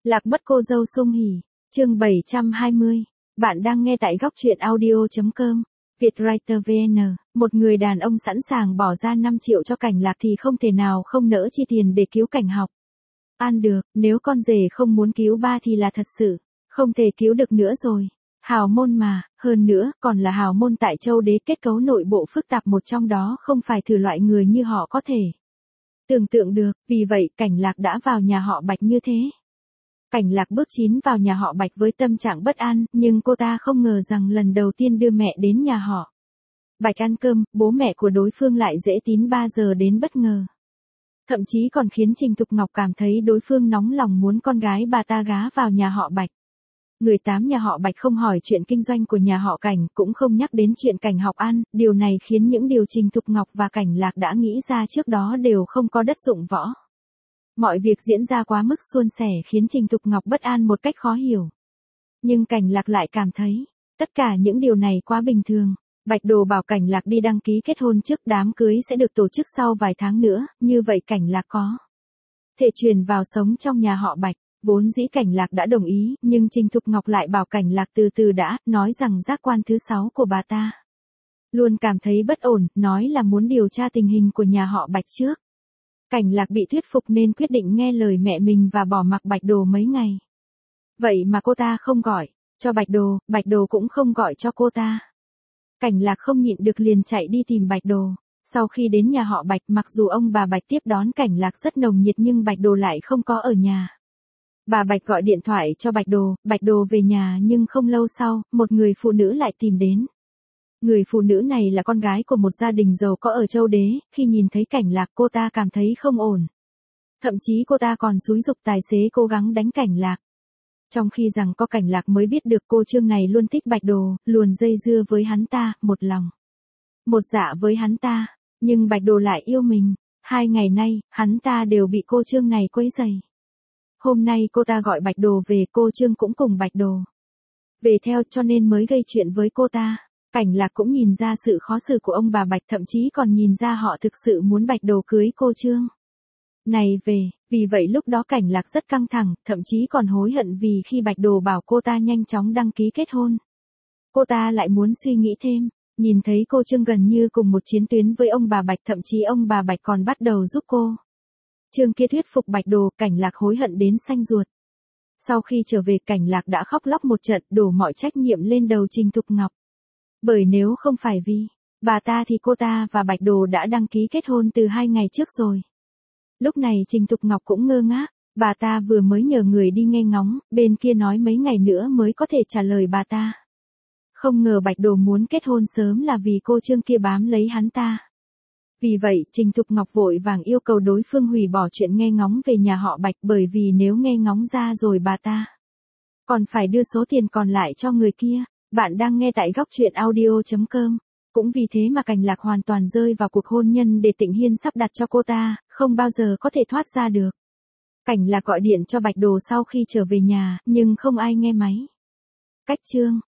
Lạc mất cô dâu sung hỉ, chương 720. Bạn đang nghe tại góc truyện audio.com. Vietwriter VN, một người đàn ông sẵn sàng bỏ ra 5 triệu cho Cảnh Lạc thì không thể nào không nỡ chi tiền để cứu Cảnh Học. An được, nếu con rể không muốn cứu ba thì là thật sự không thể cứu được nữa rồi. Hào môn mà, hơn nữa còn là hào môn tại Châu Đế, kết cấu nội bộ phức tạp, một trong đó không phải thử loại người như họ có thể tưởng tượng được, vì vậy Cảnh Lạc đã vào nhà họ Bạch như thế. Cảnh Lạc bước chín vào nhà họ Bạch với tâm trạng bất an, nhưng cô ta không ngờ rằng lần đầu tiên đưa mẹ đến nhà họ Bạch ăn cơm, bố mẹ của đối phương lại dễ tín 3 giờ đến bất ngờ. Thậm chí còn khiến Trình Thục Ngọc cảm thấy đối phương nóng lòng muốn con gái bà ta gá vào nhà họ Bạch. Người tám nhà họ Bạch không hỏi chuyện kinh doanh của nhà họ Cảnh, cũng không nhắc đến chuyện Cảnh Học ăn, điều này khiến những điều Trình Thục Ngọc và Cảnh Lạc đã nghĩ ra trước đó đều không có đất dụng võ. Mọi việc diễn ra quá mức suôn sẻ khiến Trình Thục Ngọc bất an một cách khó hiểu. Nhưng Cảnh Lạc lại cảm thấy, tất cả những điều này quá bình thường. Bạch Đồ bảo Cảnh Lạc đi đăng ký kết hôn trước, đám cưới sẽ được tổ chức sau vài tháng nữa, như vậy Cảnh Lạc có thể chuyển vào sống trong nhà họ Bạch. Vốn dĩ Cảnh Lạc đã đồng ý, nhưng Trình Thục Ngọc lại bảo Cảnh Lạc từ từ đã, nói rằng giác quan thứ 6 của bà ta luôn cảm thấy bất ổn, nói là muốn điều tra tình hình của nhà họ Bạch trước. Cảnh Lạc bị thuyết phục nên quyết định nghe lời mẹ mình và bỏ mặc Bạch Đồ mấy ngày. Vậy mà cô ta không gọi cho Bạch Đồ cũng không gọi cho cô ta. Cảnh Lạc không nhịn được liền chạy đi tìm Bạch Đồ. Sau khi đến nhà họ Bạch, mặc dù ông bà Bạch tiếp đón Cảnh Lạc rất nồng nhiệt nhưng Bạch Đồ lại không có ở nhà. Bà Bạch gọi điện thoại cho Bạch Đồ về nhà, nhưng không lâu sau, một người phụ nữ lại tìm đến. Người phụ nữ này là con gái của một gia đình giàu có ở Châu Đế, khi nhìn thấy Cảnh Lạc cô ta cảm thấy không ổn. Thậm chí cô ta còn xúi giục tài xế cố gắng đánh Cảnh Lạc. Trong khi rằng có Cảnh Lạc mới biết được cô Trương này luôn thích Bạch Đồ, luôn dây dưa với hắn ta, một lòng một dạ với hắn ta, nhưng Bạch Đồ lại yêu mình. 2 ngày nay, hắn ta đều bị cô Trương này quấy rầy. Hôm nay cô ta gọi Bạch Đồ về, cô Trương cũng cùng Bạch Đồ về theo, cho nên mới gây chuyện với cô ta. Cảnh Lạc cũng nhìn ra sự khó xử của ông bà Bạch, thậm chí còn nhìn ra họ thực sự muốn Bạch Đồ cưới cô Trương này về. Vì vậy lúc đó Cảnh Lạc rất căng thẳng, thậm chí còn hối hận vì khi Bạch Đồ bảo cô ta nhanh chóng đăng ký kết hôn, cô ta lại muốn suy nghĩ thêm. Nhìn thấy cô Trương gần như cùng một chiến tuyến với ông bà Bạch, thậm chí ông bà Bạch còn bắt đầu giúp cô Trương kia thuyết phục Bạch Đồ, Cảnh Lạc hối hận đến xanh ruột. Sau khi trở về, Cảnh Lạc đã khóc lóc một trận, đổ mọi trách nhiệm lên đầu Trình Thục Ngọc. Bởi nếu không phải vì bà ta thì cô ta và Bạch Đồ đã đăng ký kết hôn từ 2 ngày trước rồi. Lúc này Trình Thục Ngọc cũng ngơ ngác, bà ta vừa mới nhờ người đi nghe ngóng, bên kia nói mấy ngày nữa mới có thể trả lời bà ta. Không ngờ Bạch Đồ muốn kết hôn sớm là vì cô Trương kia bám lấy hắn ta. Vì vậy, Trình Thục Ngọc vội vàng yêu cầu đối phương hủy bỏ chuyện nghe ngóng về nhà họ Bạch, bởi vì nếu nghe ngóng ra rồi bà ta còn phải đưa số tiền còn lại cho người kia. Bạn đang nghe tại góc truyện audio.com. Cũng vì thế mà Cảnh Lạc hoàn toàn rơi vào cuộc hôn nhân để Tịnh Hiên sắp đặt cho cô ta, không bao giờ có thể thoát ra được. Cảnh Lạc gọi điện cho Bạch Đồ sau khi trở về nhà, nhưng không ai nghe máy. Cách chương